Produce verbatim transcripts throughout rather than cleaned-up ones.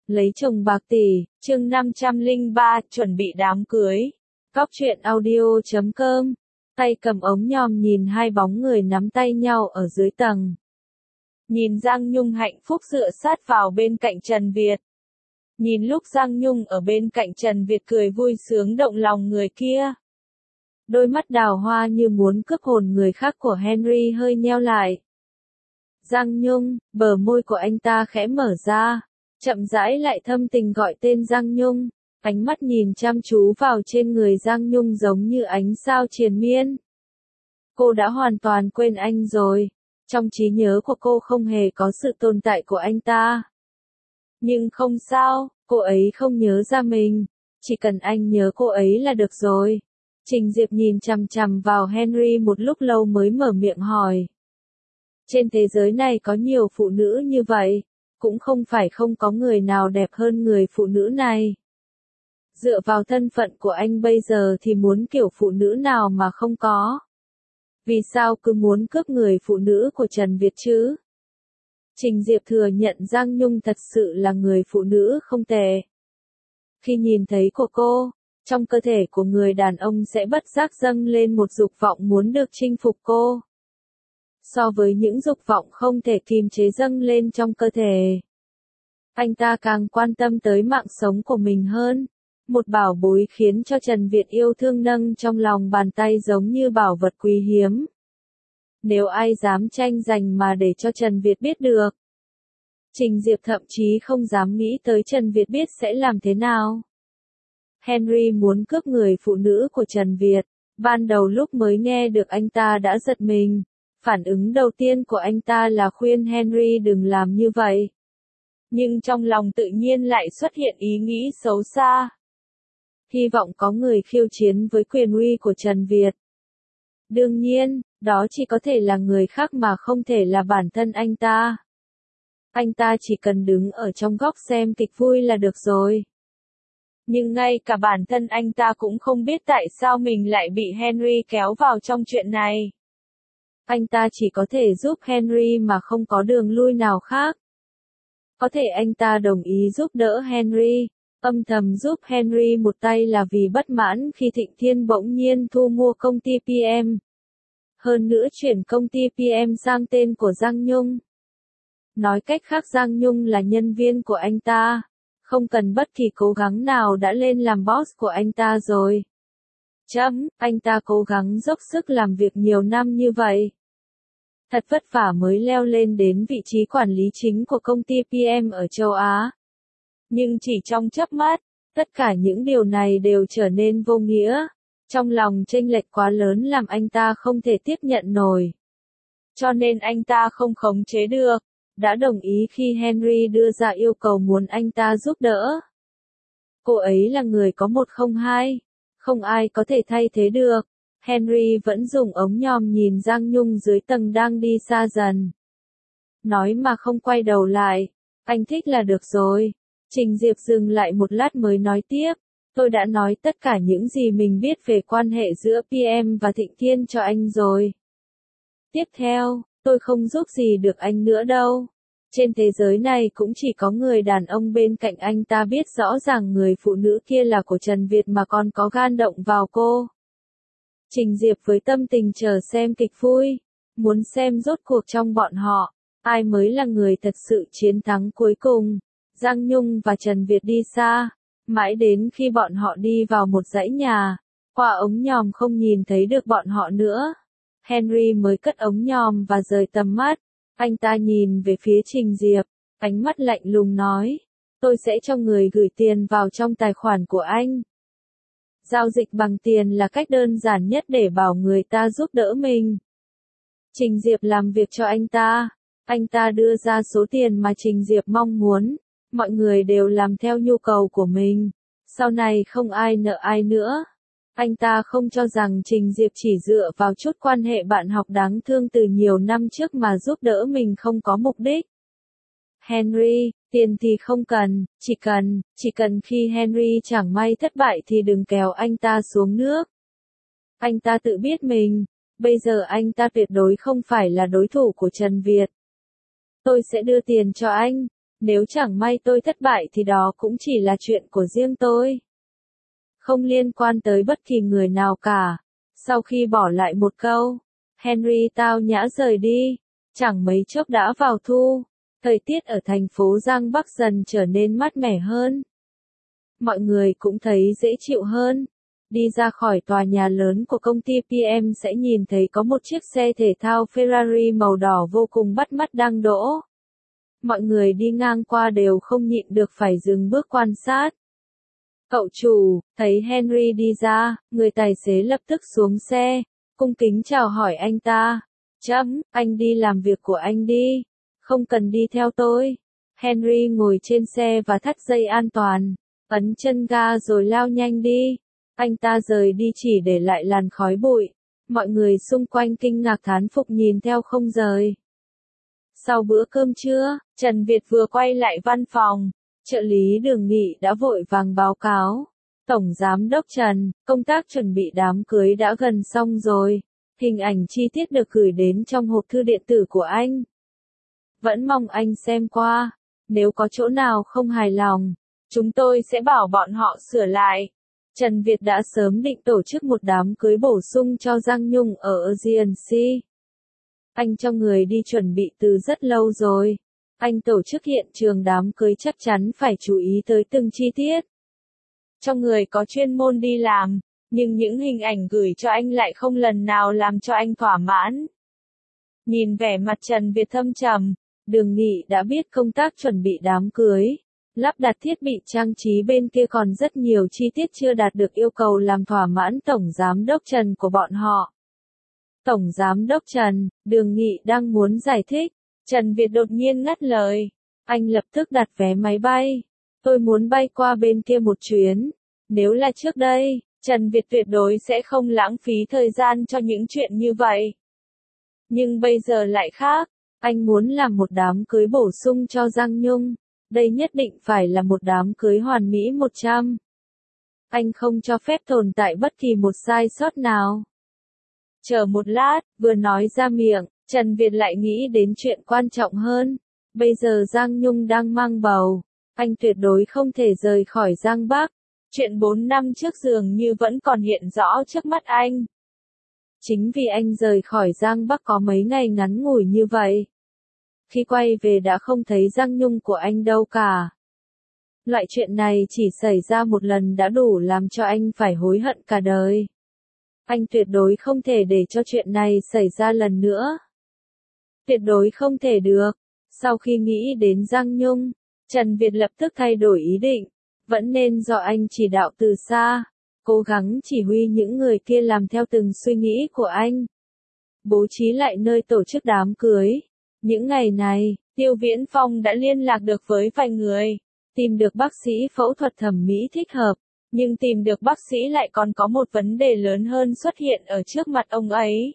Lấy chồng bạc tỷ, chương năm trăm lẻ ba, chuẩn bị đám cưới. Cóc truyện audio chấm com. Tay cầm ống nhòm nhìn hai bóng người nắm tay nhau ở dưới tầng. Nhìn Giang Nhung hạnh phúc dựa sát vào bên cạnh Trần Việt. Nhìn lúc Giang Nhung ở bên cạnh Trần Việt cười vui sướng động lòng người kia. Đôi mắt đào hoa như muốn cướp hồn người khác của Henry hơi nheo lại. Giang Nhung, bờ môi của anh ta khẽ mở ra. Chậm rãi lại thâm tình gọi tên Giang Nhung, ánh mắt nhìn chăm chú vào trên người Giang Nhung giống như ánh sao triền miên. Cô đã hoàn toàn quên anh rồi, trong trí nhớ của cô không hề có sự tồn tại của anh ta. Nhưng không sao, cô ấy không nhớ ra mình, chỉ cần anh nhớ cô ấy là được rồi. Trình Diệp nhìn chằm chằm vào Henry một lúc lâu mới mở miệng hỏi. Trên thế giới này có nhiều phụ nữ như vậy. Cũng không phải không có người nào đẹp hơn người phụ nữ này. Dựa vào thân phận của anh bây giờ thì muốn kiểu phụ nữ nào mà không có. Vì sao cứ muốn cướp người phụ nữ của Trần Việt chứ? Trình Diệp thừa nhận Giang Nhung thật sự là người phụ nữ không tệ. Khi nhìn thấy của cô, trong cơ thể của người đàn ông sẽ bất giác dâng lên một dục vọng muốn được chinh phục cô. So với những dục vọng không thể kìm chế dâng lên trong cơ thể. Anh ta càng quan tâm tới mạng sống của mình hơn. Một bảo bối khiến cho Trần Việt yêu thương nâng trong lòng bàn tay giống như bảo vật quý hiếm. Nếu ai dám tranh giành mà để cho Trần Việt biết được. Trình Diệp thậm chí không dám nghĩ tới Trần Việt biết sẽ làm thế nào. Henry muốn cướp người phụ nữ của Trần Việt. Ban đầu lúc mới nghe được anh ta đã giật mình. Phản ứng đầu tiên của anh ta là khuyên Henry đừng làm như vậy. Nhưng trong lòng tự nhiên lại xuất hiện ý nghĩ xấu xa. Hy vọng có người khiêu chiến với quyền uy của Trần Việt. Đương nhiên, đó chỉ có thể là người khác mà không thể là bản thân anh ta. Anh ta chỉ cần đứng ở trong góc xem kịch vui là được rồi. Nhưng ngay cả bản thân anh ta cũng không biết tại sao mình lại bị Henry kéo vào trong chuyện này. Anh ta chỉ có thể giúp Henry mà không có đường lui nào khác. Có thể anh ta đồng ý giúp đỡ Henry, âm thầm giúp Henry một tay là vì bất mãn khi Thịnh Thiên bỗng nhiên thu mua công ty pê em. Hơn nữa chuyển công ty pê em sang tên của Giang Nhung. Nói cách khác Giang Nhung là nhân viên của anh ta, không cần bất kỳ cố gắng nào đã lên làm boss của anh ta rồi. Chấm, anh ta cố gắng dốc sức làm việc nhiều năm như vậy. Thật vất vả mới leo lên đến vị trí quản lý chính của công ty pê em ở châu Á. Nhưng chỉ trong chớp mắt, tất cả những điều này đều trở nên vô nghĩa. Trong lòng chênh lệch quá lớn làm anh ta không thể tiếp nhận nổi. Cho nên anh ta không khống chế được, đã đồng ý khi Henry đưa ra yêu cầu muốn anh ta giúp đỡ. Cô ấy là người có một không hai, không ai có thể thay thế được. Henry vẫn dùng ống nhòm nhìn Giang Nhung dưới tầng đang đi xa dần. Nói mà không quay đầu lại, anh thích là được rồi. Trình Diệp dừng lại một lát mới nói tiếp, tôi đã nói tất cả những gì mình biết về quan hệ giữa pê em và Thịnh Thiên cho anh rồi. Tiếp theo, tôi không giúp gì được anh nữa đâu. Trên thế giới này cũng chỉ có người đàn ông bên cạnh anh ta biết rõ ràng người phụ nữ kia là của Trần Việt mà còn có gan động vào cô. Trình Diệp với tâm tình chờ xem kịch vui, muốn xem rốt cuộc trong bọn họ, ai mới là người thật sự chiến thắng cuối cùng. Giang Nhung và Trần Việt đi xa, mãi đến khi bọn họ đi vào một dãy nhà, qua ống nhòm không nhìn thấy được bọn họ nữa. Henry mới cất ống nhòm và rời tầm mắt, anh ta nhìn về phía Trình Diệp, ánh mắt lạnh lùng nói, tôi sẽ cho người gửi tiền vào trong tài khoản của anh. Giao dịch bằng tiền là cách đơn giản nhất để bảo người ta giúp đỡ mình. Trình Diệp làm việc cho anh ta, anh ta đưa ra số tiền mà Trình Diệp mong muốn, mọi người đều làm theo nhu cầu của mình, sau này không ai nợ ai nữa. Anh ta không cho rằng Trình Diệp chỉ dựa vào chút quan hệ bạn học đáng thương từ nhiều năm trước mà giúp đỡ mình không có mục đích. Henry, tiền thì không cần, chỉ cần, chỉ cần khi Henry chẳng may thất bại thì đừng kéo anh ta xuống nước. Anh ta tự biết mình, bây giờ anh ta tuyệt đối không phải là đối thủ của Trần Việt. Tôi sẽ đưa tiền cho anh, Nếu chẳng may tôi thất bại thì đó cũng chỉ là chuyện của riêng tôi. Không liên quan tới bất kỳ người nào cả. Sau khi bỏ lại một câu, Henry tao nhã rời đi. Chẳng mấy chốc đã vào thu. Thời tiết ở thành phố Giang Bắc dần trở nên mát mẻ hơn. Mọi người cũng thấy dễ chịu hơn. Đi ra khỏi tòa nhà lớn của công ty pê em sẽ nhìn thấy có một chiếc xe thể thao Ferrari màu đỏ vô cùng bắt mắt đang đỗ. Mọi người đi ngang qua đều không nhịn được phải dừng bước quan sát. Cậu chủ, thấy Henry đi ra, người tài xế lập tức xuống xe, cung kính chào hỏi anh ta. Chấm, anh đi làm việc của anh đi, không cần đi theo tôi. Henry ngồi trên xe và thắt dây an toàn, ấn chân ga rồi lao nhanh đi. Anh ta rời đi chỉ để lại làn khói bụi. Mọi người xung quanh kinh ngạc thán phục nhìn theo không rời. Sau bữa cơm trưa, Trần Việt vừa quay lại văn phòng. Trợ lý Đường Nghị đã vội vàng báo cáo. Tổng Giám đốc Trần, công tác chuẩn bị đám cưới đã gần xong rồi. Hình ảnh chi tiết được gửi đến trong hộp thư điện tử của anh. Vẫn mong anh xem qua. Nếu có chỗ nào không hài lòng, chúng tôi sẽ bảo bọn họ sửa lại. Trần Việt đã sớm định tổ chức một đám cưới bổ sung cho Giang Nhung ở Agency. Anh cho người đi chuẩn bị từ rất lâu rồi. Anh tổ chức hiện trường đám cưới chắc chắn phải chú ý tới từng chi tiết. Cho người có chuyên môn đi làm, nhưng những hình ảnh gửi cho anh lại không lần nào làm cho anh thỏa mãn. Nhìn vẻ mặt Trần Việt thâm trầm, Đường Nghị đã biết công tác chuẩn bị đám cưới. Lắp đặt thiết bị trang trí bên kia còn rất nhiều chi tiết chưa đạt được yêu cầu làm thỏa mãn Tổng Giám đốc Trần của bọn họ. Tổng Giám đốc Trần, Đường Nghị đang muốn giải thích. Trần Việt đột nhiên ngắt lời. Anh lập tức đặt vé máy bay. Tôi muốn bay qua bên kia một chuyến. Nếu là trước đây, Trần Việt tuyệt đối sẽ không lãng phí thời gian cho những chuyện như vậy. Nhưng bây giờ lại khác. Anh muốn làm một đám cưới bổ sung cho Giang Nhung. Đây nhất định phải là một đám cưới hoàn mỹ một trăm. Anh không cho phép tồn tại bất kỳ một sai sót nào. Chờ một lát, vừa nói ra miệng, Trần Việt lại nghĩ đến chuyện quan trọng hơn. Bây giờ Giang Nhung đang mang bầu. Anh tuyệt đối không thể rời khỏi Giang Bắc. Chuyện bốn năm trước dường như vẫn còn hiện rõ trước mắt anh. Chính vì anh rời khỏi Giang Bắc có mấy ngày ngắn ngủi như vậy. Khi quay về đã không thấy Giang Nhung của anh đâu cả. Loại chuyện này chỉ xảy ra một lần đã đủ làm cho anh phải hối hận cả đời. Anh tuyệt đối không thể để cho chuyện này xảy ra lần nữa. Tuyệt đối không thể được. Sau khi nghĩ đến Giang Nhung, Trần Việt lập tức thay đổi ý định. Vẫn nên do anh chỉ đạo từ xa. Cố gắng chỉ huy những người kia làm theo từng suy nghĩ của anh. Bố trí lại nơi tổ chức đám cưới. Những ngày này, Tiêu Viễn Phong đã liên lạc được với vài người. Tìm được bác sĩ phẫu thuật thẩm mỹ thích hợp. Nhưng tìm được bác sĩ lại còn có một vấn đề lớn hơn xuất hiện ở trước mặt ông ấy.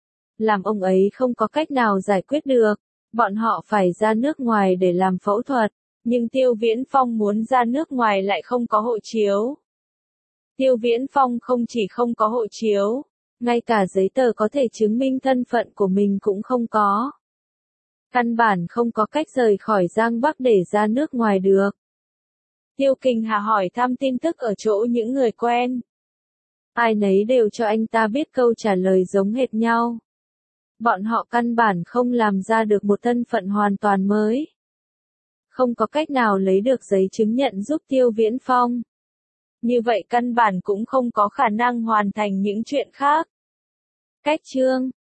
Làm ông ấy không có cách nào giải quyết được. Bọn họ phải ra nước ngoài để làm phẫu thuật. Nhưng Tiêu Viễn Phong muốn ra nước ngoài lại không có hộ chiếu. Tiêu Viễn Phong không chỉ không có hộ chiếu, ngay cả giấy tờ có thể chứng minh thân phận của mình cũng không có. Căn bản không có cách rời khỏi Giang Bắc để ra nước ngoài được. Tiêu Kình Hà hỏi thăm tin tức ở chỗ những người quen. Ai nấy đều cho anh ta biết câu trả lời giống hệt nhau. Bọn họ căn bản không làm ra được một thân phận hoàn toàn mới. Không có cách nào lấy được giấy chứng nhận giúp Tiêu Viễn Phong. Như vậy căn bản cũng không có khả năng hoàn thành những chuyện khác. Cách chương